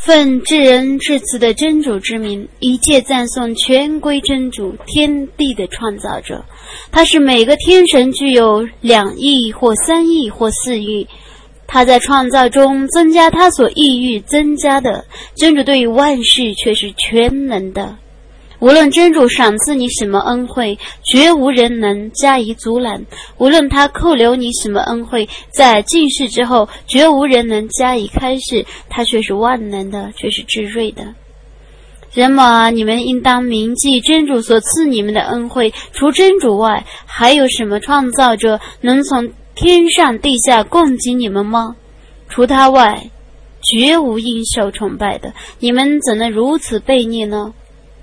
奉至仁至慈的真主之名，一切赞颂全归真主，天地的创造者。他是每个天神具有2亿或3亿或4亿，他在创造中增加他所意欲增加的。真主对于万事却是全能的，无论真主赏赐你什么恩惠，绝无人能加以阻拦；无论他扣留你什么恩惠，在尽世之后，绝无人能加以开示。他却是万能的，却是至睿的。人们啊，你们应当铭记真主所赐你们的恩惠。除真主外，还有什么创造者能从天上地下供给你们吗？除他外，绝无应受崇拜的。你们怎能如此悖逆呢？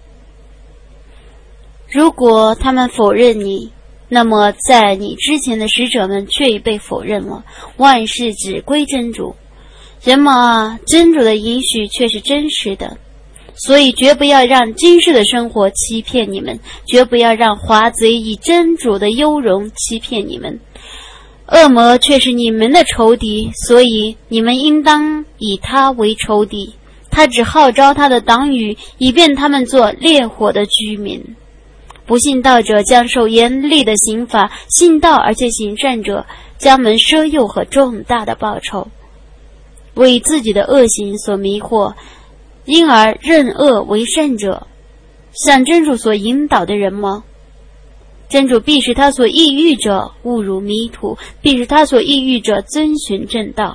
如果他们否认你，那么在你之前的使者们却已被否认了。万事只归真主。人们啊，真主的应许却是真实的，所以绝不要让今世的生活欺骗你们，绝不要让华贼以真主的优容欺骗你们。恶魔却是你们的仇敌，所以你们应当以他为仇敌。他只号召他的党羽，以便他们做烈火的居民。不信道者将受严厉的刑罚，信道而且行善者将蒙奢诱和重大的报酬。为自己的恶行所迷惑，因而认恶为善者，像真主所引导的人吗？真主必使他所抑郁者误入迷途，必使他所抑郁者遵循正道。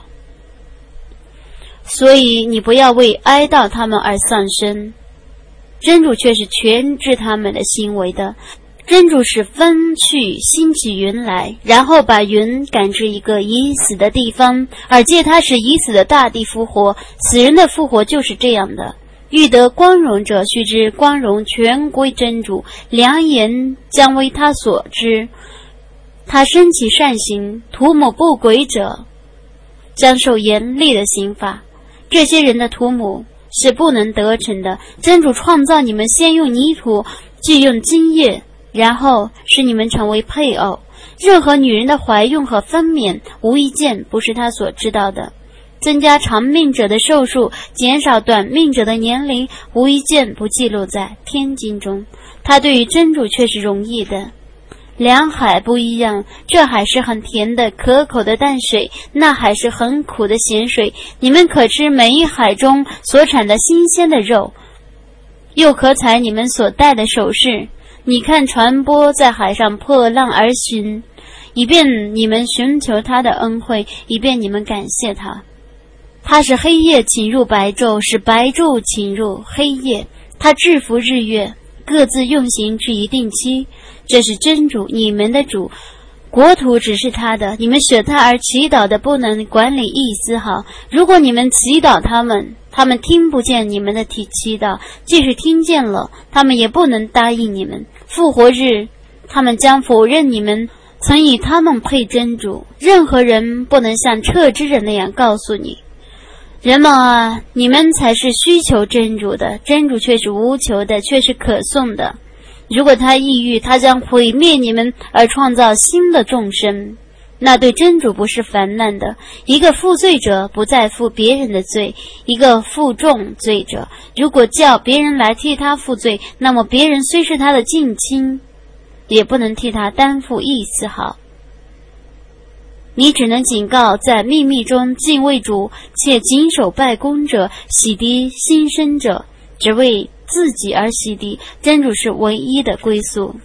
所以你不要为哀悼他们而丧生，真主却是全知他们的行为的。真主使风去兴起云来，然后把云赶至一个已死的地方，而借他使已死的大地复活。死人的复活就是这样的。欲得光荣者，须知光荣全归真主，良言将为他所知。他升起善行，图谋不轨者将受严厉的刑罚。这些人的图谋是不能得逞的。真主创造你们，先用泥土，继用精液，然后使你们成为配偶。任何女人的怀孕和分娩，无一件不是他所知道的。增加长命者的寿数，减少短命者的年龄，无一件不记录在天经中。他对于真主却是容易的。两海不一样，这海是很甜的可口的淡水，那海是很苦的咸水。你们可吃每一海中所产的新鲜的肉，又可采你们所戴的首饰。你看船舶在海上破浪而行，以便你们寻求他的恩惠，以便你们感谢他。他使黑夜侵入白昼，使白昼侵入黑夜。他制服日月，各自用行至一定期。这是真主，你们的主，国土只是他的，你们舍他而祈祷的不能管理一丝毫。如果你们祈祷他们，他们听不见你们的祈祷，即使听见了，他们也不能答应你们。复活日，他们将否认你们曾以他们配真主。任何人不能像撤之人那样告诉你。人们啊，你们才是需求真主的，真主却是无求的，却是可颂的。如果他抑郁，他将毁灭你们而创造新的众生，那对真主不是烦难的。一个负罪者不再负别人的罪，一个负重罪者如果叫别人来替他负罪，那么别人虽是他的近亲，也不能替他担负一丝毫。你只能警告在秘密中敬畏主且谨守拜功者，洗涤心生者，只为自己而洗涤。真主是唯一的归宿。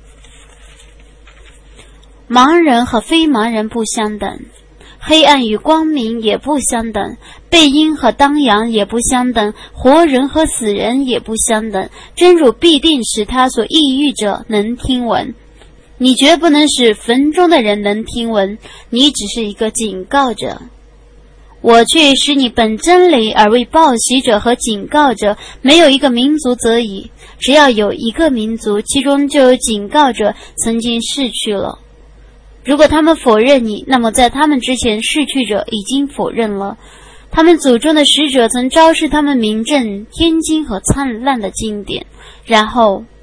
盲人和非盲人不相等，黑暗与光明也不相等，背阴和当阳也不相等，活人和死人也不相等。真主必定使他所抑郁者能听闻。你绝不能使坟中的人能听闻，你只是一个警告者。我却使你本真理而为报喜者和警告者。没有一个民族则已，只要有一个民族，其中就有警告者曾经逝去了。如果他们否认你，那么在他们之前逝去者已经否认了。他们祖宗的使者曾昭示他们明证天经和灿烂的经典，然后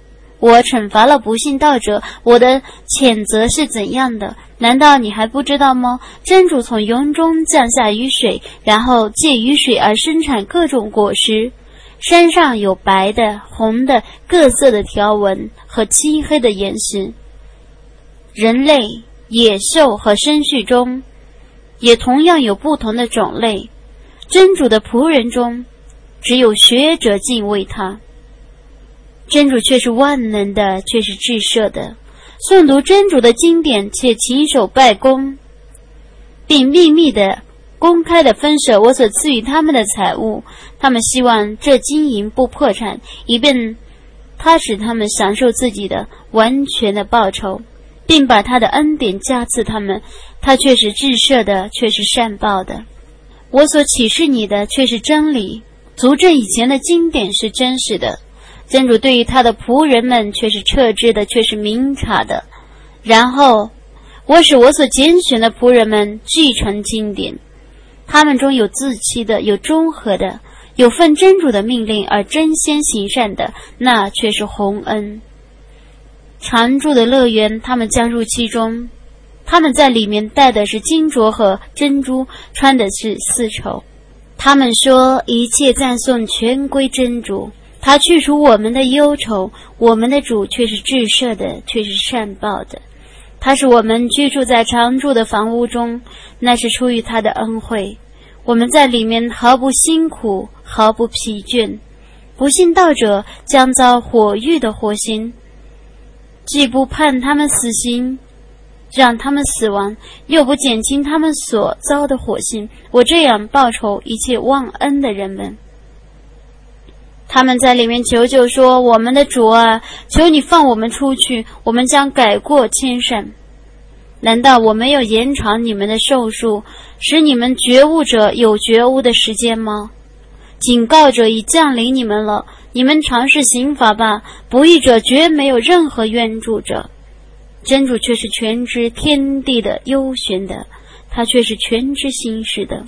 我惩罚了不信道者，我的谴责是怎样的？难道你还不知道吗？真主从云中降下雨水，然后借雨水而生产各种果实。山上有白的、红的、各色的条纹和漆黑的岩石。人类、野兽和牲畜中也同样有不同的种类。真主的仆人中只有学者敬畏他。真主却是万能的，却是至赦的。诵读真主的经典，且起手拜功，并秘密的、公开的分舍我所赐予他们的财物。他们希望这经营不破产，以便他使他们享受自己的完全的报酬，并把他的恩典加赐他们。他却是至赦的，却是善报的。我所启示你的却是真理，足证以前的经典是真实的。真主对于他的仆人们却是撤知的，却是明察的。然后我使我所拣选的仆人们继承经典，他们中有自欺的，有中和的，有奉真主的命令而争先行善的，那却是洪恩。常住的乐园，他们将入其中，他们在里面戴的是金镯和珍珠，穿的是丝绸。他们说，一切赞颂全归真主，他去除我们的忧愁，我们的主却是至赦的，却是善报的。他使我们居住在常住的房屋中，那是出于他的恩惠。我们在里面毫不辛苦，毫不疲倦。不信道者将遭火狱的火刑，既不判他们死刑，让他们死亡，又不减轻他们所遭的火刑。我这样报酬一切忘恩的人们。他们在里面求救说，我们的主啊，求你放我们出去，我们将改过迁善。难道我没有延长你们的寿数，使你们觉悟者有觉悟的时间吗？警告者已降临你们了，你们尝试刑罚吧，不义者绝没有任何援助者。真主却是全知天地的幽玄的，他却是全知心事的。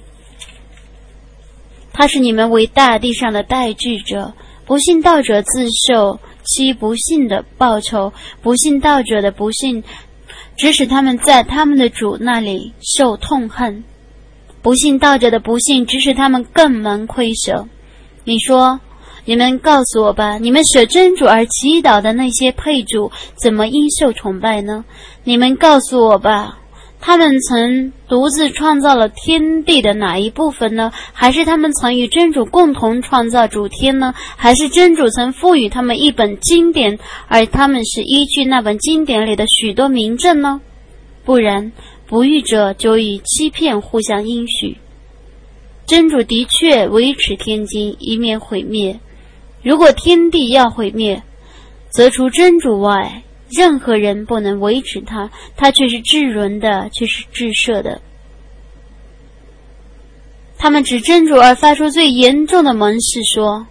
他是你们为大地上的代治者，不信道者自受其不信的报酬，不信道者的不信只使他们在他们的主那里受痛恨，不信道者的不信只使他们更蒙亏舍。你说，你们告诉我吧，你们舍真主而祈祷的那些配主怎么应受崇拜呢？你们告诉我吧，他们曾独自创造了天地的哪一部分呢？还是他们曾与真主共同创造主天呢？还是真主曾赋予他们一本经典，而他们是依据那本经典里的许多明证呢？不然，不义者就以欺骗互相应许。真主的确维持天经，以免毁灭。如果天地要毁灭，则除真主外，任何人不能维持它，它却是至仁的，却是至赦的。他们指真主而发出最严重的盟誓说，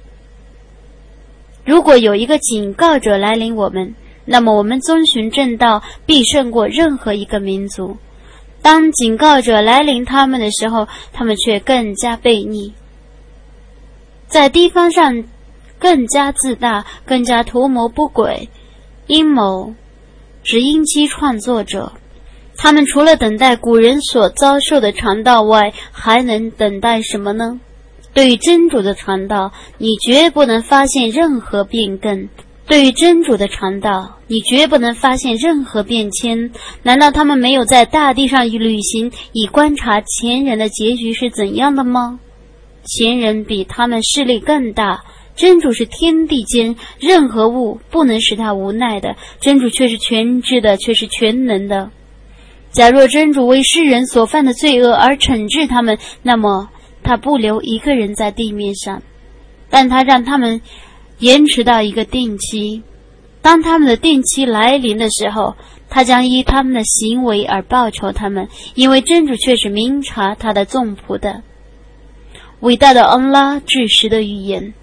如果有一个警告者来临我们，那么我们遵循正道必胜过任何一个民族。当警告者来临他们的时候，他们却更加悖逆，在地方上更加自大，更加图谋不轨，阴谋只因其创作者。他们除了等待古人所遭受的传道外，还能等待什么呢？对于真主的传道，你绝不能发现任何变更。对于真主的传道，你绝不能发现任何变迁。难道他们没有在大地上旅行，以观察前人的结局是怎样的吗？前人比他们势力更大，真主是天地间任何物不能使他无奈的，真主却是全知的，却是全能的。假若真主为世人所犯的罪恶而惩治他们，那么他不留一个人在地面上，但他让他们延迟到一个定期。当他们的定期来临的时候，他将依他们的行为而报酬他们，因为真主却是明察他的众仆的。伟大的安拉至实的预言。